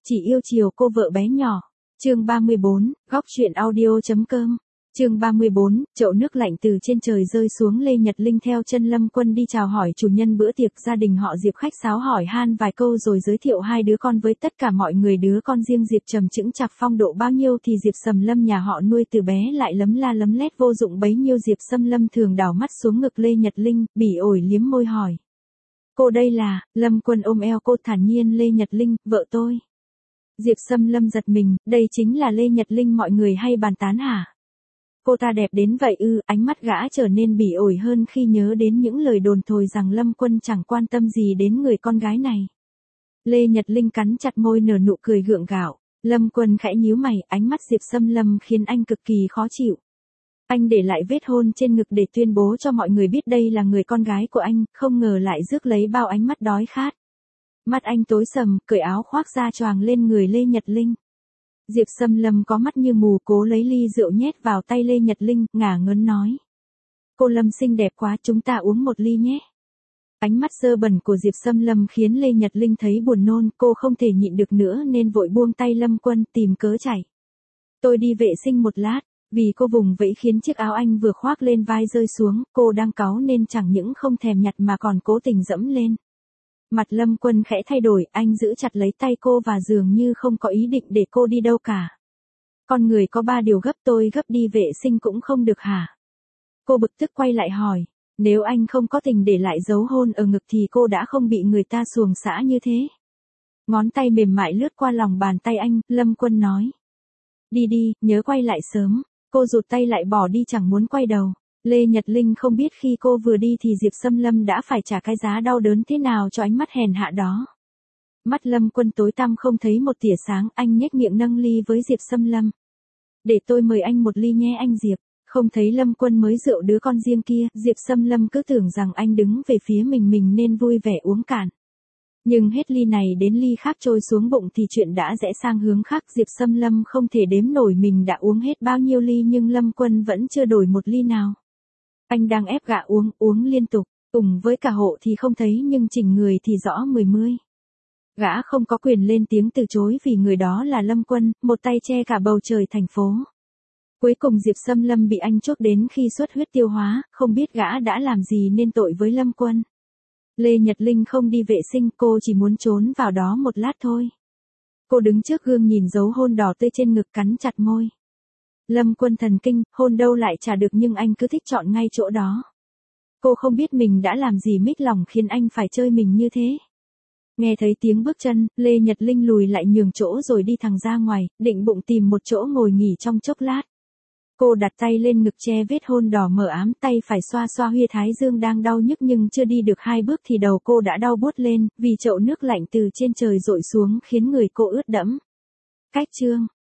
chỉ yêu chiều cô vợ bé nhỏ. Chương 34, góc truyện audio.com. Chương 34, chậu nước lạnh từ trên trời rơi xuống. Lê Nhật Linh theo chân Lâm Quân đi chào hỏi chủ nhân bữa tiệc. Gia đình họ Diệp khách sáo hỏi han vài câu rồi giới thiệu hai đứa con với tất cả mọi người. Đứa con riêng Diệp trầm chững chạc phong độ bao nhiêu thì Diệp Sầm Lâm nhà họ nuôi từ bé lại lấm la lấm lét vô dụng bấy nhiêu. Diệp Sầm Lâm thường đảo mắt xuống ngực Lê Nhật Linh, bỉ ổi liếm môi hỏi: "Cô đây là?" Lâm Quân ôm eo cô thản nhiên: "Lê Nhật Linh, vợ tôi." Diệp Sầm Lâm giật mình, đây chính là Lê Nhật Linh mọi người hay bàn tán hả? Cô ta đẹp đến vậy ư? Ánh mắt gã trở nên bỉ ổi hơn khi nhớ đến những lời đồn thổi rằng Lâm Quân chẳng quan tâm gì đến người con gái này. Lê Nhật Linh cắn chặt môi nở nụ cười gượng gạo. Lâm Quân khẽ nhíu mày, ánh mắt Diệp Sầm Lâm khiến anh cực kỳ khó chịu. Anh để lại vết hôn trên ngực để tuyên bố cho mọi người biết đây là người con gái của anh, không ngờ lại rước lấy bao ánh mắt đói khát. Mắt anh tối sầm, cởi áo khoác ra choàng lên người Lê Nhật Linh. Diệp Sầm Lâm có mắt như mù cố lấy ly rượu nhét vào tay Lê Nhật Linh, ngả ngớn nói: "Cô Lâm xinh đẹp quá, chúng ta uống một ly nhé." Ánh mắt dơ bẩn của Diệp Sầm Lâm khiến Lê Nhật Linh thấy buồn nôn, cô không thể nhịn được nữa nên vội buông tay Lâm Quân tìm cớ chạy. "Tôi đi vệ sinh một lát." Vì cô vùng vẫy khiến chiếc áo anh vừa khoác lên vai rơi xuống, cô đang cáu nên chẳng những không thèm nhặt mà còn cố tình dẫm lên. Mặt Lâm Quân khẽ thay đổi, anh giữ chặt lấy tay cô và dường như không có ý định để cô đi đâu cả. "Con người có ba điều gấp, tôi gấp đi vệ sinh cũng không được hả?" Cô bực tức quay lại hỏi. Nếu anh không có tình để lại dấu hôn ở ngực thì cô đã không bị người ta xuồng xã như thế. Ngón tay mềm mại lướt qua lòng bàn tay anh, Lâm Quân nói: "Đi đi, nhớ quay lại sớm." Cô rụt tay lại bỏ đi chẳng muốn quay đầu. Lê Nhật Linh không biết khi cô vừa đi thì Diệp Sầm Lâm đã phải trả cái giá đau đớn thế nào cho ánh mắt hèn hạ đó. Mắt Lâm Quân tối tăm không thấy một tia sáng, anh nhếch miệng nâng ly với Diệp Sầm Lâm. "Để tôi mời anh một ly nhé anh Diệp." Không thấy Lâm Quân mới rượu đứa con riêng kia, Diệp Sầm Lâm cứ tưởng rằng anh đứng về phía mình nên vui vẻ uống cạn. Nhưng hết ly này đến ly khác trôi xuống bụng thì chuyện đã rẽ sang hướng khác. Diệp Sầm Lâm không thể đếm nổi mình đã uống hết bao nhiêu ly nhưng Lâm Quân vẫn chưa đổi một ly nào. Anh đang ép gã uống liên tục, cùng với cả hộ thì không thấy nhưng chỉnh người thì rõ mười mươi. Gã không có quyền lên tiếng từ chối vì người đó là Lâm Quân, một tay che cả bầu trời thành phố. Cuối cùng Diệp Sầm Lâm bị anh chuốc đến khi xuất huyết tiêu hóa, không biết gã đã làm gì nên tội với Lâm Quân. Lê Nhật Linh không đi vệ sinh, cô chỉ muốn trốn vào đó một lát thôi. Cô đứng trước gương nhìn dấu hôn đỏ tươi trên ngực cắn chặt môi. Lâm Quân thần kinh, hôn đâu lại trả được nhưng anh cứ thích chọn ngay chỗ đó. Cô không biết mình đã làm gì mít lòng khiến anh phải chơi mình như thế. Nghe thấy tiếng bước chân, Lê Nhật Linh lùi lại nhường chỗ rồi đi thẳng ra ngoài, định bụng tìm một chỗ ngồi nghỉ trong chốc lát. Cô đặt tay lên ngực che vết hôn đỏ mờ ám, tay phải xoa xoa huyệt thái dương đang đau nhức nhưng chưa đi được hai bước thì đầu cô đã đau buốt lên, vì chậu nước lạnh từ trên trời dội xuống khiến người cô ướt đẫm. Cách chương